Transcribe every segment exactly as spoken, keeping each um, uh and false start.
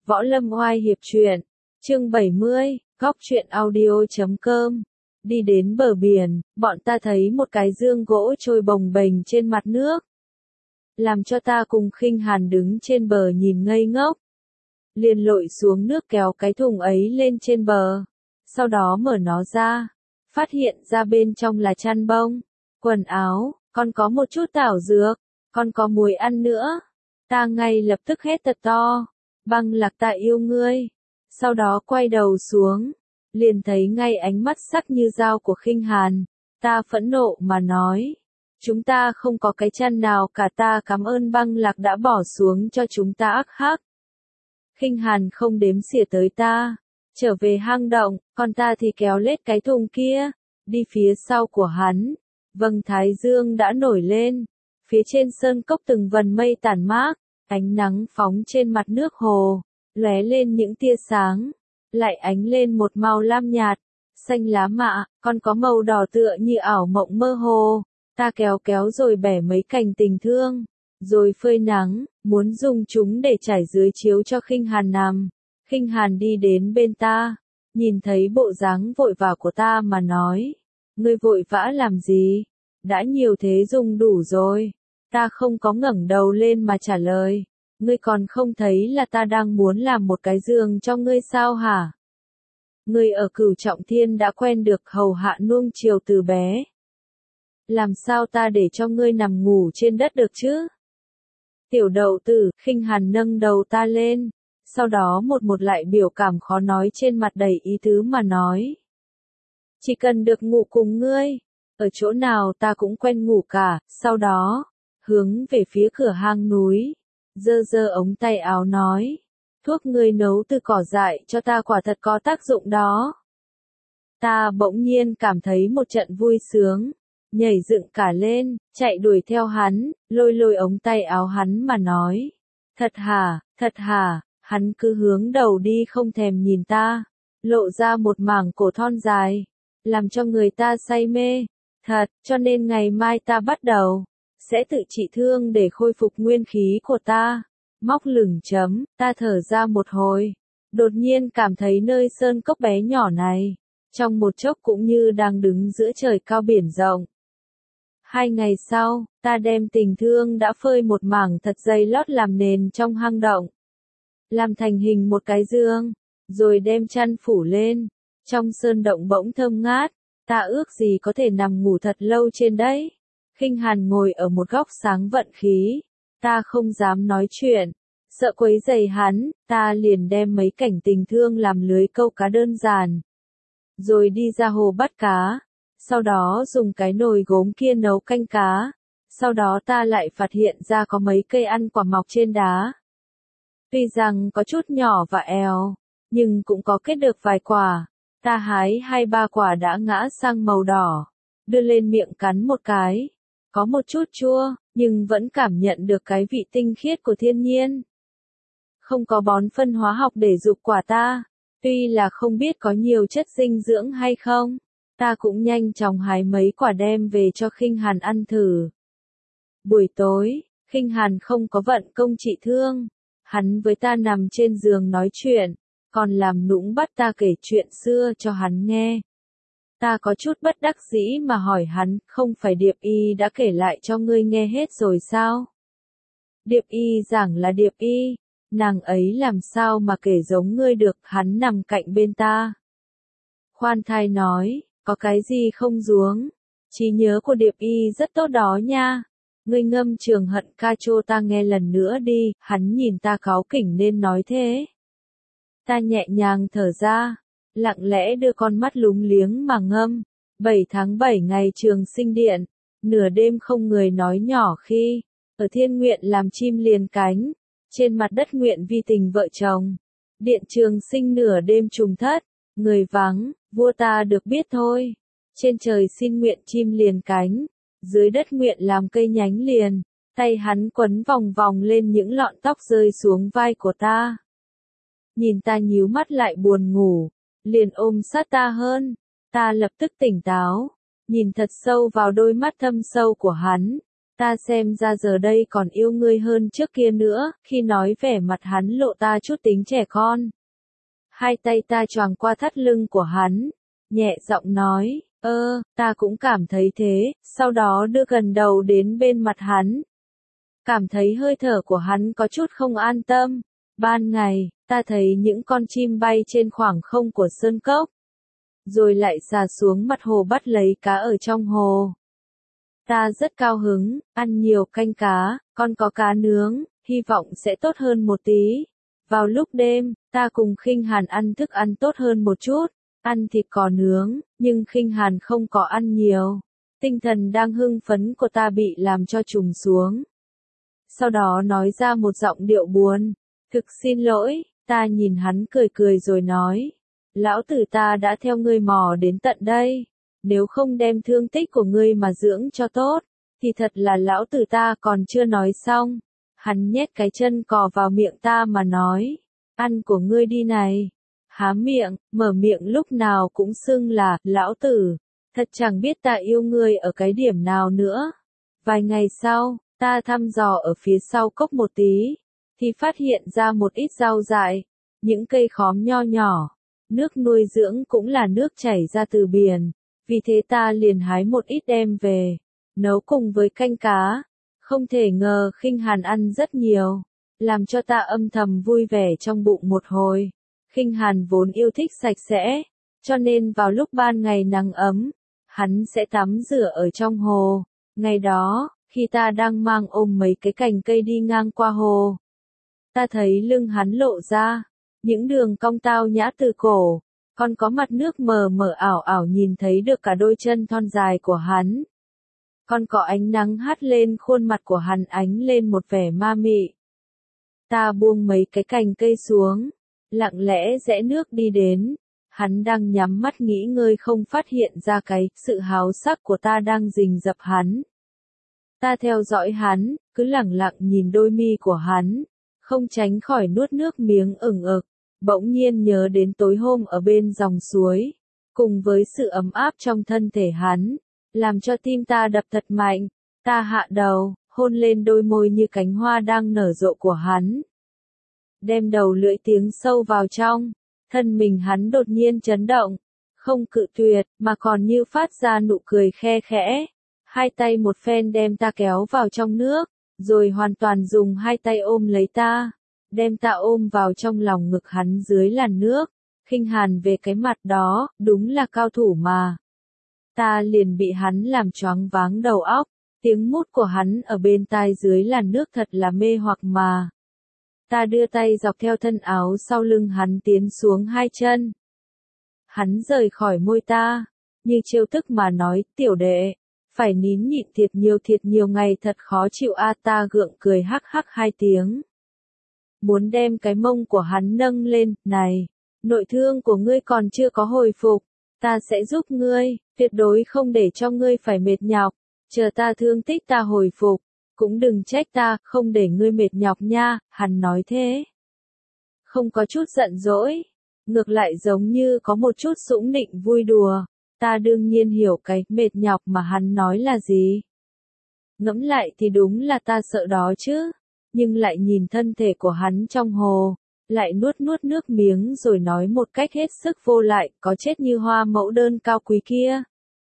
Võ Lâm Oai Hiệp Truyện, chương bảy mươi, góc truyện audio chấm com. Đi đến bờ biển, bọn ta thấy một cái dương gỗ trôi bồng bềnh trên mặt nước. Làm cho ta cùng Khinh Hàn đứng trên bờ nhìn ngây ngốc. Liền lội xuống nước kéo cái thùng ấy lên trên bờ. Sau đó mở nó ra. Phát hiện ra bên trong là chăn bông, quần áo, còn có một chút thảo dược, còn có muối ăn nữa. Ta ngay lập tức hét thật to. Băng Lạc, ta yêu ngươi. Sau đó quay đầu xuống. Liền thấy ngay ánh mắt sắc như dao của Khinh Hàn. Ta phẫn nộ mà nói. Chúng ta không có cái chăn nào cả, ta cảm ơn Băng Lạc đã bỏ xuống cho chúng ta ác hắc. Khinh Hàn không đếm xỉa tới ta. Trở về hang động, còn ta thì kéo lết cái thùng kia. Đi phía sau của hắn. Vầng thái dương đã nổi lên. Phía trên sơn cốc từng vần mây tản mát. Ánh nắng phóng trên mặt nước hồ. Lóe lên những tia sáng. Lại ánh lên một màu lam nhạt. Xanh lá mạ, còn có màu đỏ tựa như ảo mộng mơ hồ. Ta kéo kéo rồi bẻ mấy cành tình thương. Rồi phơi nắng, muốn dùng chúng để trải dưới chiếu cho Khinh Hàn nằm. Khinh Hàn đi đến bên ta. Nhìn thấy bộ dáng vội vã của ta mà nói. Ngươi vội vã làm gì? Đã nhiều thế dùng đủ rồi. Ta không có ngẩng đầu lên mà trả lời. Ngươi còn không thấy là ta đang muốn làm một cái giường cho ngươi sao hả? Ngươi ở Cửu Trọng Thiên đã quen được hầu hạ nuông chiều từ bé. Làm sao ta để cho ngươi nằm ngủ trên đất được chứ? Tiểu đậu tử, Khinh Hàn nâng đầu ta lên. Sau đó một một lại biểu cảm khó nói trên mặt đầy ý tứ mà nói. Chỉ cần được ngủ cùng ngươi. Ở chỗ nào ta cũng quen ngủ cả. Sau đó, hướng về phía cửa hang núi. Giơ giơ ống tay áo nói. Thuốc ngươi nấu từ cỏ dại cho ta quả thật có tác dụng đó. Ta bỗng nhiên cảm thấy một trận vui sướng. Nhảy dựng cả lên, chạy đuổi theo hắn, lôi lôi ống tay áo hắn mà nói. Thật hả, thật hả, hắn cứ hướng đầu đi không thèm nhìn ta. Lộ ra một mảng cổ thon dài. Làm cho người ta say mê. Thật, cho nên ngày mai ta bắt đầu. Sẽ tự trị thương để khôi phục nguyên khí của ta. Móc lửng chấm, ta thở ra một hồi. Đột nhiên cảm thấy nơi sơn cốc bé nhỏ này. Trong một chốc cũng như đang đứng giữa trời cao biển rộng. Hai ngày sau, ta đem tình thương đã phơi một mảng thật dày lót làm nền trong hang động. Làm thành hình một cái giường. Rồi đem chăn phủ lên. Trong sơn động bỗng thơm ngát. Ta ước gì có thể nằm ngủ thật lâu trên đấy. Khinh Hàn ngồi ở một góc sáng vận khí. Ta không dám nói chuyện. Sợ quấy rầy hắn, ta liền đem mấy cảnh tình thương làm lưới câu cá đơn giản. Rồi đi ra hồ bắt cá. Sau đó dùng cái nồi gốm kia nấu canh cá. Sau đó ta lại phát hiện ra có mấy cây ăn quả mọc trên đá. Tuy rằng có chút nhỏ và èo, nhưng cũng có kết được vài quả. Ta hái hai ba quả đã ngã sang màu đỏ. Đưa lên miệng cắn một cái. Có một chút chua, nhưng vẫn cảm nhận được cái vị tinh khiết của thiên nhiên. Không có bón phân hóa học để dục quả ta. Tuy là không biết có nhiều chất dinh dưỡng hay không. Ta cũng nhanh chóng hái mấy quả đem về cho Khinh Hàn ăn thử. Buổi tối, Khinh Hàn không có vận công trị thương. Hắn với ta nằm trên giường nói chuyện. Còn làm nũng bắt ta kể chuyện xưa cho hắn nghe. Ta có chút bất đắc dĩ mà hỏi hắn, không phải Điệp Y đã kể lại cho ngươi nghe hết rồi sao? Điệp Y giảng là Điệp Y, nàng ấy làm sao mà kể giống ngươi được, hắn nằm cạnh bên ta. Khoan thai nói, có cái gì không duống, trí nhớ của Điệp Y rất tốt đó nha. Ngươi ngâm Trường Hận ca cho ta nghe lần nữa đi, hắn nhìn ta cáu kỉnh nên nói thế. Ta nhẹ nhàng thở ra. Lặng lẽ đưa con mắt lúng liếng mà ngâm. bảy tháng bảy ngày Trường Sinh Điện. Nửa đêm không người nói nhỏ khi. Ở thiên nguyện làm chim liền cánh. Trên mặt đất nguyện vi tình vợ chồng. Điện Trường Sinh nửa đêm trùng thất. Người vắng, vua ta được biết thôi. Trên trời xin nguyện chim liền cánh. Dưới đất nguyện làm cây nhánh liền. Tay hắn quấn vòng vòng lên những lọn tóc rơi xuống vai của ta. Nhìn ta nhíu mắt lại buồn ngủ. Liền ôm sát ta hơn. Ta lập tức tỉnh táo. Nhìn thật sâu vào đôi mắt thâm sâu của hắn. Ta xem ra giờ đây còn yêu ngươi hơn trước kia nữa, khi nói vẻ mặt hắn lộ ta chút tính trẻ con. Hai tay ta choàng qua thắt lưng của hắn, nhẹ giọng nói, ơ, ta cũng cảm thấy thế, sau đó đưa gần đầu đến bên mặt hắn. Cảm thấy hơi thở của hắn có chút không an tâm. Ban ngày, ta thấy những con chim bay trên khoảng không của sơn cốc. Rồi lại xà xuống mặt hồ bắt lấy cá ở trong hồ. Ta rất cao hứng, ăn nhiều canh cá, còn có cá nướng, hy vọng sẽ tốt hơn một tí. Vào lúc đêm, ta cùng Khinh Hàn ăn thức ăn tốt hơn một chút, ăn thịt cò nướng, nhưng Khinh Hàn không có ăn nhiều. Tinh thần đang hưng phấn của ta bị làm cho trùng xuống. Sau đó nói ra một giọng điệu buồn, thực xin lỗi, ta nhìn hắn cười cười rồi nói, lão tử ta đã theo ngươi mò đến tận đây, nếu không đem thương tích của ngươi mà dưỡng cho tốt, thì thật là lão tử ta còn chưa nói xong. Hắn nhét cái chân cò vào miệng ta mà nói, ăn của ngươi đi này. Há miệng, mở miệng lúc nào cũng xưng là, lão tử, thật chẳng biết ta yêu ngươi ở cái điểm nào nữa. Vài ngày sau, ta thăm dò ở phía sau cốc một tí, thì phát hiện ra một ít rau dại, những cây khóm nho nhỏ, nước nuôi dưỡng cũng là nước chảy ra từ biển, vì thế ta liền hái một ít đem về, nấu cùng với canh cá. Không thể ngờ Khinh Hàn ăn rất nhiều, làm cho ta âm thầm vui vẻ trong bụng một hồi. Khinh Hàn vốn yêu thích sạch sẽ, cho nên vào lúc ban ngày nắng ấm, hắn sẽ tắm rửa ở trong hồ. Ngày đó, khi ta đang mang ôm mấy cái cành cây đi ngang qua hồ, ta thấy lưng hắn lộ ra, những đường cong tao nhã từ cổ, còn có mặt nước mờ mờ ảo ảo nhìn thấy được cả đôi chân thon dài của hắn. Còn có ánh nắng hắt lên khuôn mặt của hắn ánh lên một vẻ ma mị. Ta buông mấy cái cành cây xuống, lặng lẽ rẽ nước đi đến. Hắn đang nhắm mắt nghỉ ngơi không phát hiện ra cái sự háo sắc của ta đang rình rập hắn. Ta theo dõi hắn, cứ lặng lặng nhìn đôi mi của hắn, không tránh khỏi nuốt nước miếng ửng ực. Bỗng nhiên nhớ đến tối hôm ở bên dòng suối, cùng với sự ấm áp trong thân thể hắn, làm cho tim ta đập thật mạnh. Ta hạ đầu, hôn lên đôi môi như cánh hoa đang nở rộ của hắn. Đem đầu lưỡi tiếng sâu vào trong, thân mình hắn đột nhiên chấn động, không cự tuyệt, mà còn như phát ra nụ cười khe khẽ. Hai tay một phen đem ta kéo vào trong nước, rồi hoàn toàn dùng hai tay ôm lấy ta, đem ta ôm vào trong lòng ngực hắn dưới làn nước. Khinh Hàn về cái mặt đó, đúng là cao thủ mà. Ta liền bị hắn làm choáng váng đầu óc, tiếng mút của hắn ở bên tai dưới làn nước thật là mê hoặc mà. Ta đưa tay dọc theo thân áo sau lưng hắn tiến xuống hai chân. Hắn rời khỏi môi ta, như trêu tức mà nói, tiểu đệ, phải nín nhịn thiệt nhiều thiệt nhiều ngày thật khó chịu a. Ta gượng cười hắc hắc hai tiếng. Muốn đem cái mông của hắn nâng lên, này, nội thương của ngươi còn chưa có hồi phục, ta sẽ giúp ngươi, tuyệt đối không để cho ngươi phải mệt nhọc, chờ ta thương tích ta hồi phục, cũng đừng trách ta, không để ngươi mệt nhọc nha, hắn nói thế. Không có chút giận dỗi, ngược lại giống như có một chút sủng nịnh vui đùa, ta đương nhiên hiểu cái mệt nhọc mà hắn nói là gì. Ngẫm lại thì đúng là ta sợ đó chứ, nhưng lại nhìn thân thể của hắn trong hồ, lại nuốt nuốt nước miếng rồi nói một cách hết sức vô lại, có chết như hoa mẫu đơn cao quý kia.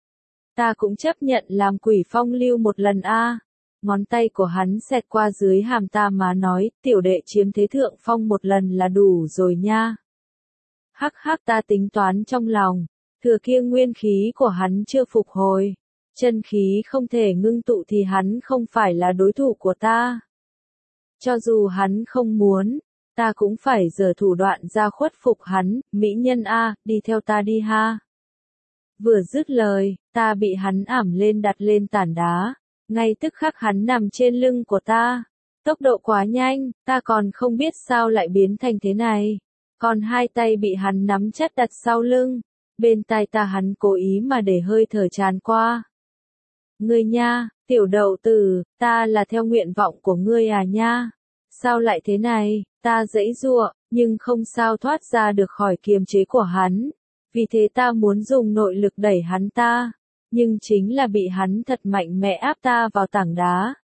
Ta cũng chấp nhận làm quỷ phong lưu một lần a. Ngón tay của hắn xẹt qua dưới hàm ta mà nói, tiểu đệ chiếm thế thượng phong một lần là đủ rồi nha. Hắc hắc ta tính toán trong lòng, thừa kia nguyên khí của hắn chưa phục hồi, chân khí không thể ngưng tụ thì hắn không phải là đối thủ của ta. Cho dù hắn không muốn, ta cũng phải giở thủ đoạn ra khuất phục hắn, mỹ nhân a, đi theo ta đi ha. Vừa dứt lời, ta bị hắn ảm lên đặt lên tảng đá, ngay tức khắc hắn nằm trên lưng của ta. Tốc độ quá nhanh, ta còn không biết sao lại biến thành thế này. Còn hai tay bị hắn nắm chặt đặt sau lưng, bên tai ta hắn cố ý mà để hơi thở tràn qua. Ngươi nha, tiểu đậu tử, ta là theo nguyện vọng của ngươi à nha. Sao lại thế này, ta giãy giụa, nhưng không sao thoát ra được khỏi kiềm chế của hắn. Vì thế ta muốn dùng nội lực đẩy hắn ta, nhưng chính là bị hắn thật mạnh mẽ áp ta vào tảng đá.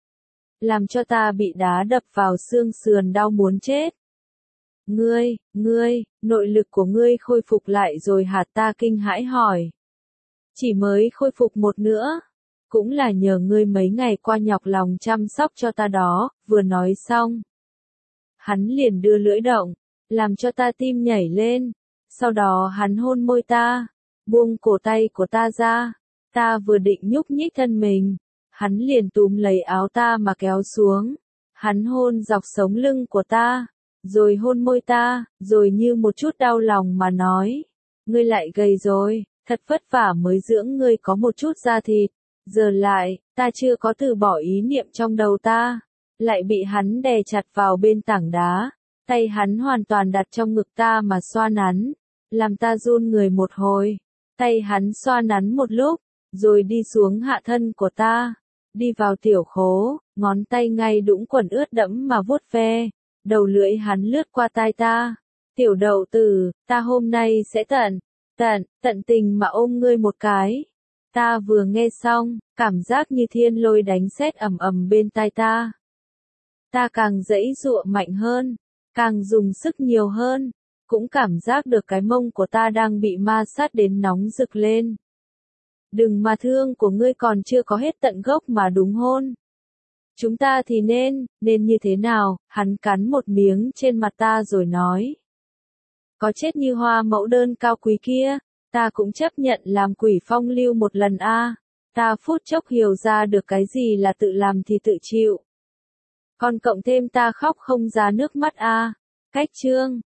làm cho ta bị đá đập vào xương sườn đau muốn chết. Ngươi, ngươi, nội lực của ngươi khôi phục lại rồi hả? Ta kinh hãi hỏi. Chỉ mới khôi phục một nữa. Cũng là nhờ ngươi mấy ngày qua nhọc lòng chăm sóc cho ta đó. Vừa nói xong, hắn liền đưa lưỡi động, làm cho ta tim nhảy lên. Sau đó hắn hôn môi ta, buông cổ tay của ta ra. Ta vừa định nhúc nhích thân mình, hắn liền túm lấy áo ta mà kéo xuống. Hắn hôn dọc sống lưng của ta, rồi hôn môi ta, rồi như một chút đau lòng mà nói. Ngươi lại gầy rồi, thật vất vả mới dưỡng ngươi có một chút da thịt. Giờ lại, ta chưa có từ bỏ ý niệm trong đầu ta. Lại bị hắn đè chặt vào bên tảng đá. Tay hắn hoàn toàn đặt trong ngực ta mà xoa nắn. Làm ta run người một hồi. Tay hắn xoa nắn một lúc, rồi đi xuống hạ thân của ta. Đi vào tiểu khố, ngón tay ngay đũng quần ướt đẫm mà vuốt ve. Đầu lưỡi hắn lướt qua tai ta. Tiểu đậu tử, ta hôm nay sẽ tận, tận, tận tình mà ôm ngươi một cái. Ta vừa nghe xong, cảm giác như thiên lôi đánh sét ầm ầm bên tai ta. Ta càng giãy giụa mạnh hơn, càng dùng sức nhiều hơn, cũng cảm giác được cái mông của ta đang bị ma sát đến nóng rực lên. Đừng mà thương của ngươi còn chưa có hết tận gốc mà đúng hôn. Chúng ta thì nên, nên như thế nào? Hắn cắn một miếng trên mặt ta rồi nói. Có chết như hoa mẫu đơn cao quý kia, ta cũng chấp nhận làm quỷ phong lưu một lần a. Ta phút chốc hiểu ra được cái gì là tự làm thì tự chịu. Còn cộng thêm ta khóc không ra nước mắt a. Cách chương